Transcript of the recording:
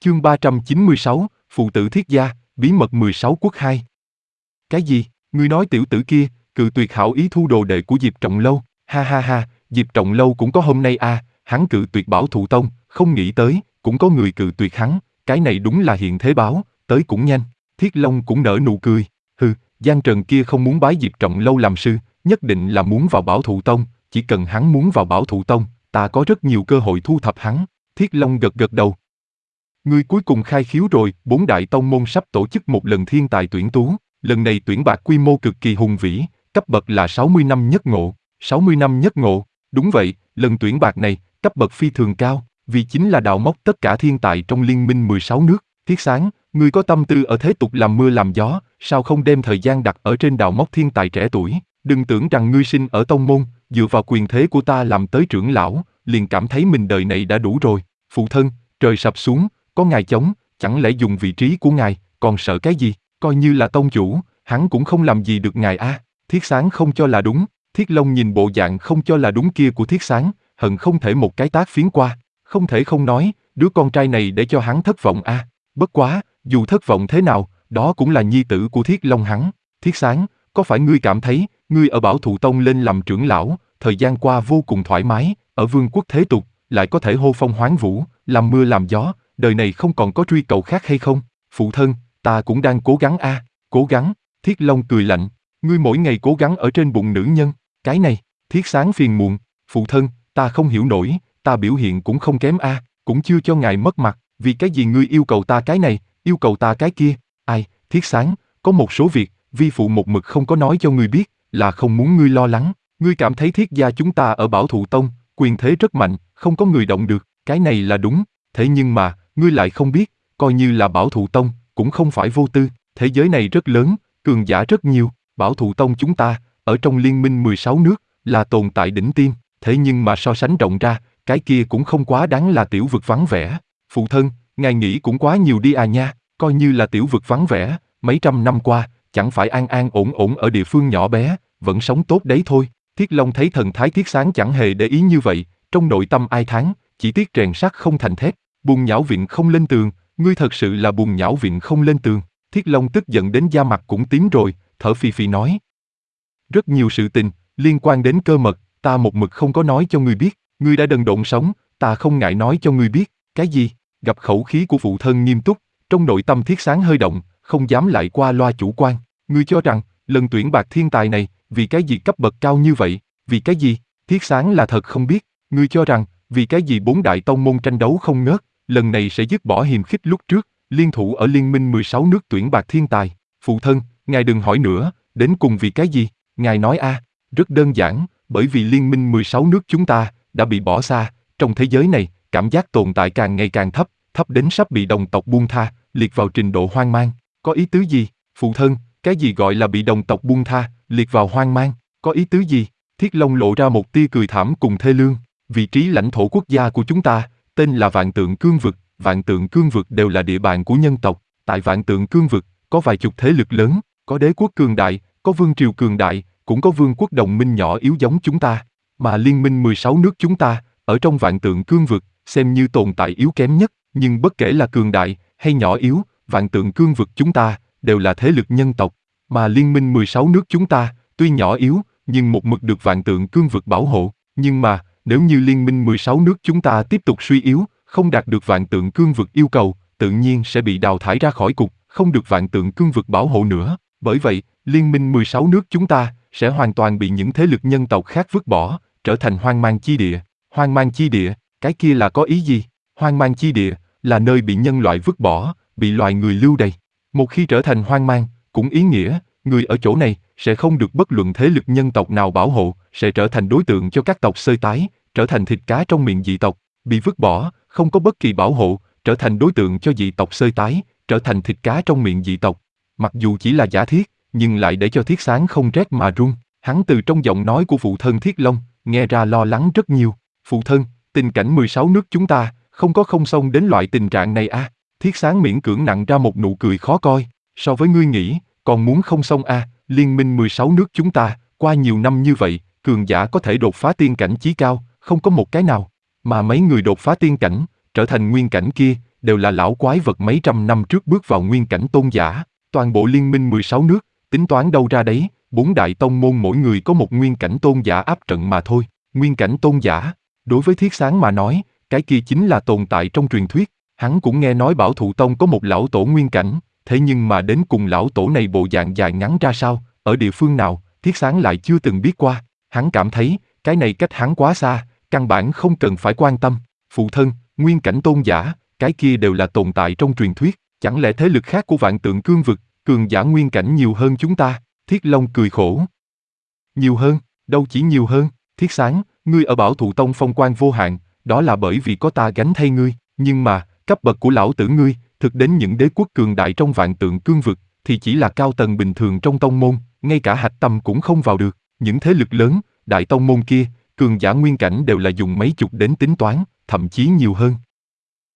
Chương 396, Phụ tử Thiết Gia, bí mật 16 quốc 2. Cái gì? Ngươi nói tiểu tử kia, cự tuyệt hảo ý thu đồ đệ của Diệp Trọng Lâu, ha ha ha, Diệp Trọng Lâu cũng có hôm nay à, hắn cự tuyệt Bảo Thụ Tông, không nghĩ tới, cũng có người cự tuyệt hắn, cái này đúng là hiện thế báo, tới cũng nhanh. Thiết Long cũng nở nụ cười, Giang Trần kia không muốn bái Diệp Trọng Lâu làm sư, nhất định là muốn vào Bảo Thụ Tông, chỉ cần hắn muốn vào Bảo Thụ Tông, ta có rất nhiều cơ hội thu thập hắn. Thiết Long gật gật đầu. Ngươi cuối cùng khai khiếu rồi, 4 đại tông môn sắp tổ chức một lần thiên tài tuyển tú, lần này tuyển bạt quy mô cực kỳ hùng vĩ, cấp bậc là 60 năm nhất ngộ, 60 năm nhất ngộ, đúng vậy, lần tuyển bạt này, cấp bậc phi thường cao, vì chính là đào móc tất cả thiên tài trong liên minh 16 nước. Thiết Sáng, ngươi có tâm tư ở thế tục làm mưa làm gió, sao không đem thời gian đặt ở trên đào móc thiên tài trẻ tuổi, đừng tưởng rằng ngươi sinh ở tông môn, dựa vào quyền thế của ta làm tới trưởng lão, liền cảm thấy mình đời này đã đủ rồi. Phụ thân, trời sập xuống, có ngài chống, chẳng lẽ dùng vị trí của ngài, còn sợ cái gì, coi như là tông chủ, hắn cũng không làm gì được ngài a. Thiết Sáng không cho là đúng, Thiết Long nhìn bộ dạng không cho là đúng kia của Thiết Sáng, hận không thể một cái tát phiến qua, không thể không nói, đứa con trai này để cho hắn thất vọng a. Bất quá, dù thất vọng thế nào, đó cũng là nhi tử của Thiết Long hắn. Thiết Sáng, có phải ngươi cảm thấy, ngươi ở Bảo Thụ Tông lên làm trưởng lão, thời gian qua vô cùng thoải mái, ở vương quốc thế tục, lại có thể hô phong hoán vũ, làm mưa làm gió, đời này không còn có truy cầu khác hay không? Phụ thân, ta cũng đang cố gắng a. Cố gắng, Thiết Long cười lạnh, ngươi mỗi ngày cố gắng ở trên bụng nữ nhân, cái này, Thiết Sáng phiền muộn, phụ thân, ta không hiểu nổi, ta biểu hiện cũng không kém a, cũng chưa cho ngài mất mặt, vì cái gì ngươi yêu cầu ta cái này, yêu cầu ta cái kia, ai, Thiết Sáng, có một số việc, vi phụ một mực không có nói cho ngươi biết, là không muốn ngươi lo lắng, ngươi cảm thấy Thiết gia chúng ta ở Bảo Thụ Tông, quyền thế rất mạnh, không có người động được, cái này là đúng, thế nhưng mà, ngươi lại không biết, coi như là Bảo Thụ Tông, cũng không phải vô tư, thế giới này rất lớn, cường giả rất nhiều, Bảo Thụ Tông chúng ta, ở trong liên minh 16 nước, là tồn tại đỉnh tiêm, thế nhưng mà so sánh rộng ra, cái kia cũng không quá đáng là tiểu vực vắng vẻ. Phụ thân, ngài nghĩ cũng quá nhiều đi à nha, coi như là tiểu vực vắng vẻ, mấy trăm năm qua, chẳng phải an an ổn ổn ở địa phương nhỏ bé, vẫn sống tốt đấy thôi. Thiết Long thấy thần thái Thiết Sáng chẳng hề để ý như vậy, trong nội tâm ai thán, chỉ tiếc rèn sắt không thành thép, bùn nhão vịn không lên tường, ngươi thật sự là bùn nhão vịn không lên tường. Thiết Long tức giận đến da mặt cũng tím rồi, thở phì phì nói. Rất nhiều sự tình, liên quan đến cơ mật, ta một mực không có nói cho ngươi biết, ngươi đã đần độn sống, ta không ngại nói cho ngươi biết, cái gì? Gặp khẩu khí của phụ thân nghiêm túc, trong nội tâm Thiết Sáng hơi động, không dám lại qua loa chủ quan, ngươi cho rằng, lần tuyển bạt thiên tài này, vì cái gì cấp bậc cao như vậy, vì cái gì? Thiết Sáng là thật không biết, ngươi cho rằng, vì cái gì 4 đại tông môn tranh đấu không ngớt, lần này sẽ dứt bỏ hiềm khích lúc trước, liên thủ ở liên minh 16 nước tuyển bạt thiên tài. Phụ thân, ngài đừng hỏi nữa, đến cùng vì cái gì? Ngài nói a, rất đơn giản, bởi vì liên minh 16 nước chúng ta đã bị bỏ xa, trong thế giới này, cảm giác tồn tại càng ngày càng thấp, thấp đến sắp bị đồng tộc buông tha, liệt vào trình độ hoang mang. Có ý tứ gì? Phụ thân, cái gì gọi là bị đồng tộc buông tha, liệt vào hoang mang? Có ý tứ gì? Thiết Long lộ ra một tia cười thảm cùng thê lương. Vị trí lãnh thổ quốc gia của chúng ta, tên là Vạn Tượng Cương Vực. Vạn Tượng Cương Vực đều là địa bàn của nhân tộc. Tại Vạn Tượng Cương Vực, có vài chục thế lực lớn, có đế quốc cường đại, có vương triều cường đại, cũng có vương quốc đồng minh nhỏ yếu giống chúng ta. Mà liên minh 16 nước chúng ta, ở trong Vạn Tượng Cương Vực, xem như tồn tại yếu kém nhất. Nhưng bất kể là cường đại hay nhỏ yếu, Vạn Tượng Cương Vực chúng ta đều là thế lực nhân tộc. Mà liên minh 16 nước chúng ta, tuy nhỏ yếu, nhưng một mực được Vạn Tượng Cương Vực bảo hộ. Nhưng mà, nếu như liên minh 16 nước chúng ta tiếp tục suy yếu, không đạt được Vạn Tượng Cương Vực yêu cầu, tự nhiên sẽ bị đào thải ra khỏi cục, không được Vạn Tượng Cương Vực bảo hộ nữa. Bởi vậy, liên minh 16 nước chúng ta sẽ hoàn toàn bị những thế lực nhân tộc khác vứt bỏ, trở thành hoang mang chi địa. Hoang mang chi địa, cái kia là có ý gì? Hoang mang chi địa là nơi bị nhân loại vứt bỏ, bị loài người lưu đày. Một khi trở thành hoang mang, cũng ý nghĩa, người ở chỗ này sẽ không được bất luận thế lực nhân tộc nào bảo hộ, sẽ trở thành đối tượng cho các tộc xơi tái, trở thành thịt cá trong miệng dị tộc, bị vứt bỏ, không có bất kỳ bảo hộ, trở thành đối tượng cho dị tộc xơi tái, trở thành thịt cá trong miệng dị tộc. Mặc dù chỉ là giả thiết, nhưng lại để cho Thiết Sáng không rét mà run. Hắn từ trong giọng nói của phụ thân Thiết Long, nghe ra lo lắng rất nhiều. Phụ thân, tình cảnh 16 nước chúng ta, không có không xông đến loại tình trạng này à? Thiết Sáng miễn cưỡng nặn ra một nụ cười khó coi. So với ngươi nghĩ, còn muốn không xông à? Liên minh 16 nước chúng ta, qua nhiều năm như vậy, cường giả có thể đột phá tiên cảnh chí cao, không có một cái nào. Mà mấy người đột phá tiên cảnh, trở thành nguyên cảnh kia, đều là lão quái vật mấy trăm năm trước bước vào nguyên cảnh tôn giả. Toàn bộ liên minh 16 nước, tính toán đâu ra đấy, 4 đại tông môn mỗi người có một nguyên cảnh tôn giả áp trận mà thôi. Nguyên cảnh tôn giả, đối với Thiết Sáng mà nói, cái kia chính là tồn tại trong truyền thuyết. Hắn cũng nghe nói Bảo Thụ Tông có một lão tổ nguyên cảnh, thế nhưng mà đến cùng lão tổ này bộ dạng dài ngắn ra sao, ở địa phương nào, Thiết Sáng lại chưa từng biết qua. Hắn cảm thấy, cái này cách hắn quá xa, căn bản không cần phải quan tâm. Phụ thân, nguyên cảnh tôn giả, cái kia đều là tồn tại trong truyền thuyết, chẳng lẽ thế lực khác của Vạn Tượng Cương vực, cường giả nguyên cảnh nhiều hơn chúng ta? Thiết Long cười khổ. Nhiều hơn, đâu chỉ nhiều hơn, Thiết Sáng, ngươi ở Bảo Thụ Tông phong quang vô hạn, đó là bởi vì có ta gánh thay ngươi, nhưng mà, cấp bậc của lão tử ngươi, thực đến những đế quốc cường đại trong Vạn Tượng Cương vực, thì chỉ là cao tầng bình thường trong tông môn, ngay cả hạch tâm cũng không vào được. Những thế lực lớn, đại tông môn kia, cường giả nguyên cảnh đều là dùng mấy chục đến tính toán, thậm chí nhiều hơn.